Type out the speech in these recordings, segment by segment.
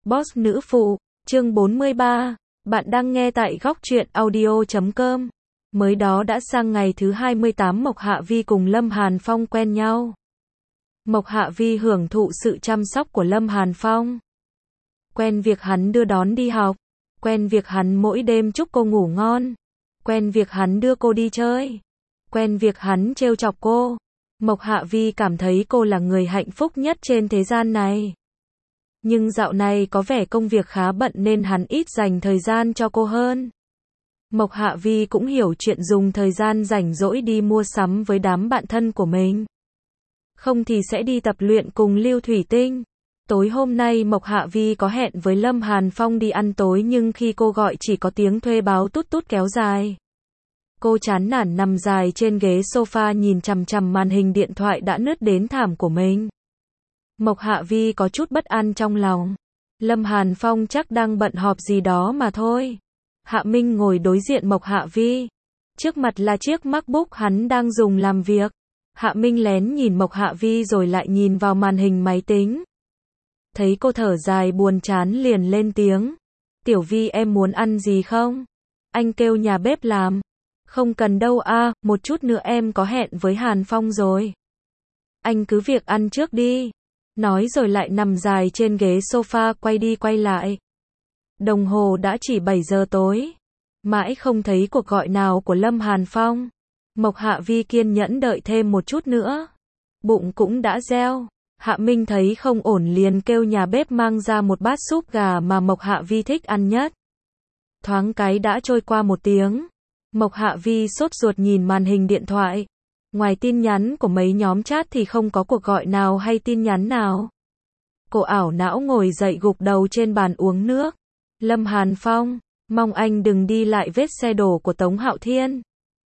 Boss nữ phụ, chương 43, bạn đang nghe tại góc truyện audio.com. Mới đó đã sang ngày thứ 28 Mộc Hạ Vi cùng Lâm Hàn Phong quen nhau. Mộc Hạ Vi hưởng thụ sự chăm sóc của Lâm Hàn Phong. Quen việc hắn đưa đón đi học, quen việc hắn mỗi đêm chúc cô ngủ ngon, quen việc hắn đưa cô đi chơi, quen việc hắn trêu chọc cô. Mộc Hạ Vi cảm thấy cô là người hạnh phúc nhất trên thế gian này. Nhưng dạo này có vẻ công việc khá bận nên hắn ít dành thời gian cho cô hơn. Mộc Hạ Vi cũng hiểu chuyện dùng thời gian rảnh rỗi đi mua sắm với đám bạn thân của mình. Không thì sẽ đi tập luyện cùng Lưu Thủy Tinh. Tối hôm nay Mộc Hạ Vi có hẹn với Lâm Hàn Phong đi ăn tối nhưng khi cô gọi chỉ có tiếng thuê báo tút tút kéo dài. Cô chán nản nằm dài trên ghế sofa nhìn chằm chằm màn hình điện thoại đã nứt đến thảm của mình. Mộc Hạ Vi có chút bất an trong lòng. Lâm Hàn Phong chắc đang bận họp gì đó mà thôi. Hạ Minh ngồi đối diện Mộc Hạ Vi. Trước mặt là chiếc MacBook hắn đang dùng làm việc. Hạ Minh lén nhìn Mộc Hạ Vi rồi lại nhìn vào màn hình máy tính. Thấy cô thở dài buồn chán liền lên tiếng. Tiểu Vi em muốn ăn gì không? Anh kêu nhà bếp làm. Không cần đâu a, một chút nữa em có hẹn với Hàn Phong rồi. Anh cứ việc ăn trước đi. Nói rồi lại nằm dài trên ghế sofa quay đi quay lại. Đồng hồ đã chỉ 7 giờ tối. Mãi không thấy cuộc gọi nào của Lâm Hàn Phong. Mộc Hạ Vi kiên nhẫn đợi thêm một chút nữa. Bụng cũng đã reo. Hạ Minh thấy không ổn liền kêu nhà bếp mang ra một bát súp gà mà Mộc Hạ Vi thích ăn nhất. Thoáng cái đã trôi qua 1 tiếng. Mộc Hạ Vi sốt ruột nhìn màn hình điện thoại. Ngoài tin nhắn của mấy nhóm chat thì không có cuộc gọi nào hay tin nhắn nào. Cô ảo não ngồi dậy gục đầu trên bàn uống nước. Lâm Hàn Phong, mong anh đừng đi lại vết xe đổ của Tống Hạo Thiên.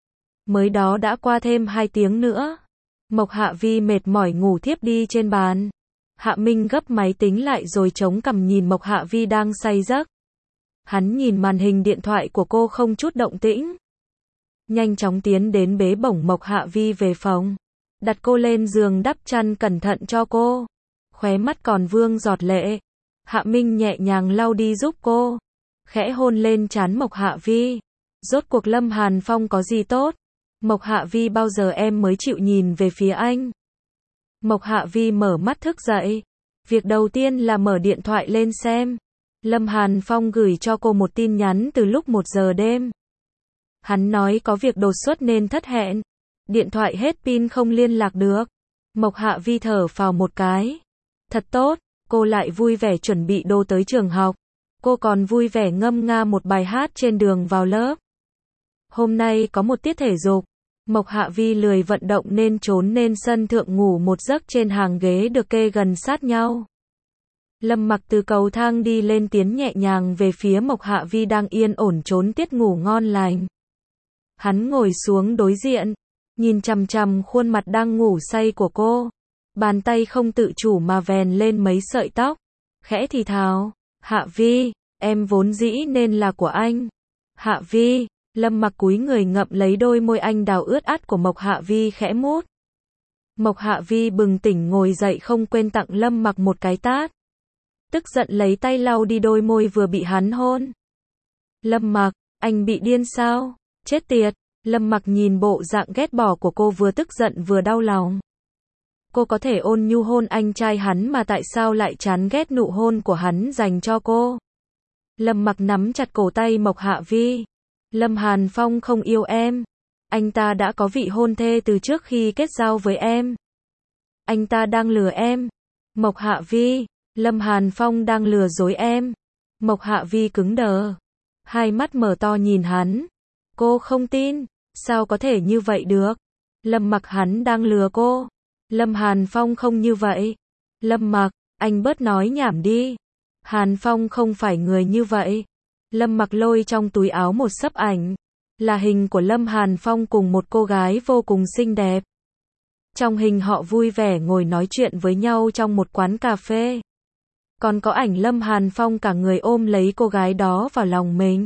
Mới đó đã qua thêm 2 tiếng nữa. Mộc Hạ Vi mệt mỏi ngủ thiếp đi trên bàn. Hạ Minh gấp máy tính lại rồi chống cằm nhìn Mộc Hạ Vi đang say giấc. Hắn nhìn màn hình điện thoại của cô không chút động tĩnh. Nhanh chóng tiến đến bế bổng Mộc Hạ Vi về phòng. Đặt cô lên giường đắp chăn cẩn thận cho cô. Khóe mắt còn vương giọt lệ. Hạ Minh nhẹ nhàng lau đi giúp cô. Khẽ hôn lên trán Mộc Hạ Vi. Rốt cuộc Lâm Hàn Phong có gì tốt? Mộc Hạ Vi bao giờ em mới chịu nhìn về phía anh? Mộc Hạ Vi mở mắt thức dậy. Việc đầu tiên là mở điện thoại lên xem. Lâm Hàn Phong gửi cho cô một tin nhắn từ lúc 1 giờ đêm. Hắn nói có việc đột xuất nên thất hẹn. Điện thoại hết pin không liên lạc được. Mộc Hạ Vi thở phào một cái. Thật tốt, cô lại vui vẻ chuẩn bị đồ tới trường học. Cô còn vui vẻ ngâm nga một bài hát trên đường vào lớp. Hôm nay có một tiết thể dục. Mộc Hạ Vi lười vận động nên trốn lên sân thượng ngủ một giấc trên hàng ghế được kê gần sát nhau. Lâm Mặc từ cầu thang đi lên tiến nhẹ nhàng về phía Mộc Hạ Vi đang yên ổn trốn tiết ngủ ngon lành. Hắn ngồi xuống đối diện, nhìn chằm chằm khuôn mặt đang ngủ say của cô. Bàn tay không tự chủ mà vèn lên mấy sợi tóc. Khẽ thì thào, Hạ Vi, em vốn dĩ nên là của anh. Hạ Vi, Lâm Mặc cúi người ngậm lấy đôi môi anh đào ướt át của Mộc Hạ Vi khẽ mút. Mộc Hạ Vi bừng tỉnh ngồi dậy không quên tặng Lâm Mặc một cái tát. Tức giận lấy tay lau đi đôi môi vừa bị hắn hôn. Lâm Mặc, anh bị điên sao? Chết tiệt. Lâm Mặc nhìn bộ dạng ghét bỏ của cô vừa tức giận vừa đau lòng. Cô có thể ôn nhu hôn anh trai hắn mà tại sao lại chán ghét nụ hôn của hắn dành cho cô? Lâm Mặc nắm chặt cổ tay Mộc Hạ Vi. Lâm Hàn Phong không yêu em. Anh ta đã có vị hôn thê từ trước khi kết giao với em. Anh ta đang lừa em. Mộc Hạ Vi, Lâm Hàn Phong đang lừa dối em. Mộc Hạ Vi cứng đờ. Hai mắt mở to nhìn hắn. Cô không tin. Sao có thể như vậy được? Lâm Mặc hắn đang lừa cô. Lâm Hàn Phong không như vậy. Lâm Mặc, anh bớt nói nhảm đi. Hàn Phong không phải người như vậy. Lâm Mặc lôi trong túi áo một xấp ảnh. Là hình của Lâm Hàn Phong cùng một cô gái vô cùng xinh đẹp. Trong hình họ vui vẻ ngồi nói chuyện với nhau trong một quán cà phê. Còn có ảnh Lâm Hàn Phong cả người ôm lấy cô gái đó vào lòng mình.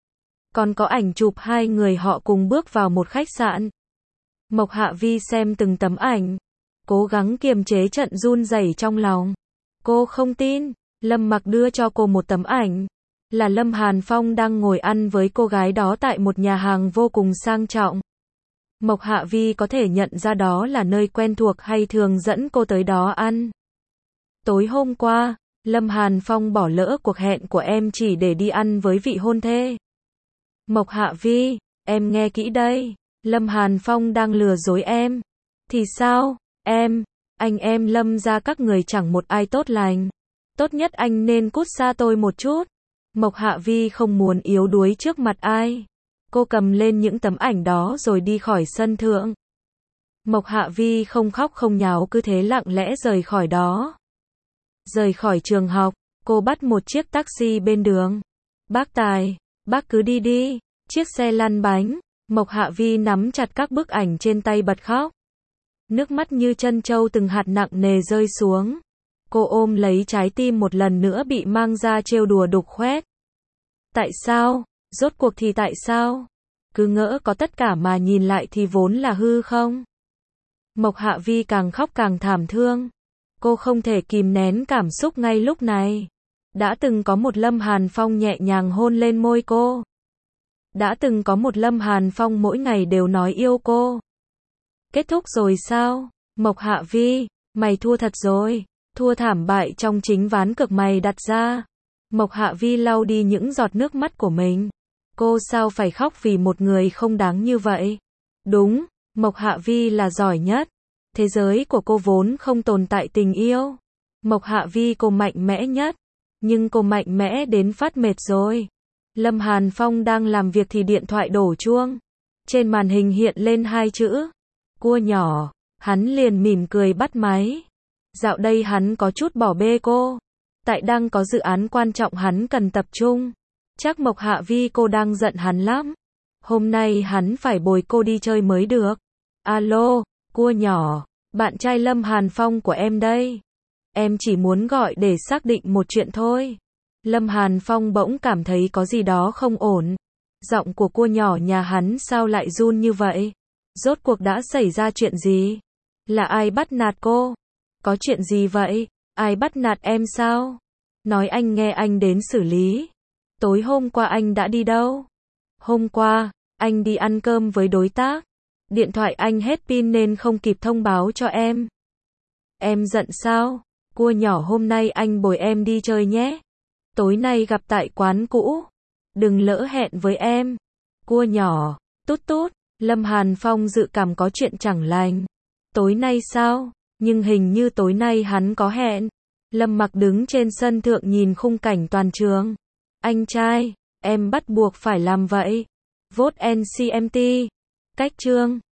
Còn có ảnh chụp hai người họ cùng bước vào một khách sạn. Mộc Hạ Vi xem từng tấm ảnh. Cố gắng kiềm chế trận run rẩy trong lòng. Cô không tin. Lâm Mặc đưa cho cô một tấm ảnh. Là Lâm Hàn Phong đang ngồi ăn với cô gái đó tại một nhà hàng vô cùng sang trọng. Mộc Hạ Vi có thể nhận ra đó là nơi quen thuộc hay thường dẫn cô tới đó ăn. Tối hôm qua, Lâm Hàn Phong bỏ lỡ cuộc hẹn của em chỉ để đi ăn với vị hôn thê. Mộc Hạ Vi, em nghe kỹ đây. Lâm Hàn Phong đang lừa dối em. Thì sao, anh em Lâm gia các người chẳng một ai tốt lành. Tốt nhất anh nên cút xa tôi một chút. Mộc Hạ Vi không muốn yếu đuối trước mặt ai. Cô cầm lên những tấm ảnh đó rồi đi khỏi sân thượng. Mộc Hạ Vi không khóc không nháo cứ thế lặng lẽ rời khỏi đó. Rời khỏi trường học, cô bắt một chiếc taxi bên đường. Bác Tài, bác cứ đi đi. Chiếc xe lăn bánh. Mộc Hạ Vi nắm chặt các bức ảnh trên tay bật khóc. Nước mắt như trân châu từng hạt nặng nề rơi xuống. Cô ôm lấy trái tim một lần nữa bị mang ra trêu đùa đục khoét. Tại sao? Rốt cuộc thì tại sao? Cứ ngỡ có tất cả mà nhìn lại thì vốn là hư không? Mộc Hạ Vi càng khóc càng thảm thương. Cô không thể kìm nén cảm xúc ngay lúc này. Đã từng có một Lâm Hàn Phong nhẹ nhàng hôn lên môi cô. Đã từng có một Lâm Hàn Phong mỗi ngày đều nói yêu cô. Kết thúc rồi sao? Mộc Hạ Vi, mày thua thật rồi. Thua thảm bại trong chính ván cược mày đặt ra. Mộc Hạ Vi lau đi những giọt nước mắt của mình. Cô sao phải khóc vì một người không đáng như vậy? Đúng, Mộc Hạ Vi là giỏi nhất. Thế giới của cô vốn không tồn tại tình yêu. Mộc Hạ Vi cô mạnh mẽ nhất. Nhưng cô mạnh mẽ đến phát mệt rồi. Lâm Hàn Phong đang làm việc thì điện thoại đổ chuông. Trên màn hình hiện lên hai chữ. Cua nhỏ. Hắn liền mỉm cười bắt máy. Dạo đây hắn có chút bỏ bê cô. Tại đang có dự án quan trọng hắn cần tập trung. Chắc Mộc Hạ Vi cô đang giận hắn lắm. Hôm nay hắn phải bồi cô đi chơi mới được. Alo, cua nhỏ. Bạn trai Lâm Hàn Phong của em đây. Em chỉ muốn gọi để xác định một chuyện thôi. Lâm Hàn Phong bỗng cảm thấy có gì đó không ổn. Giọng của cua nhỏ nhà hắn sao lại run như vậy? Rốt cuộc đã xảy ra chuyện gì? Là ai bắt nạt cô? Có chuyện gì vậy? Ai bắt nạt em sao? Nói anh nghe anh đến xử lý. Tối hôm qua anh đã đi đâu? Hôm qua, anh đi ăn cơm với đối tác. Điện thoại anh hết pin nên không kịp thông báo cho em. Em giận sao? Cua nhỏ hôm nay anh bồi em đi chơi nhé. Tối nay gặp tại quán cũ. Đừng lỡ hẹn với em. Cua nhỏ, tút tút. Lâm Hàn Phong dự cảm có chuyện chẳng lành. Tối nay sao? Nhưng hình như tối nay hắn có hẹn. Lâm Mặc đứng trên sân thượng nhìn khung cảnh toàn trường. Anh trai, em bắt buộc phải làm vậy. Vote NCMT. Cách chương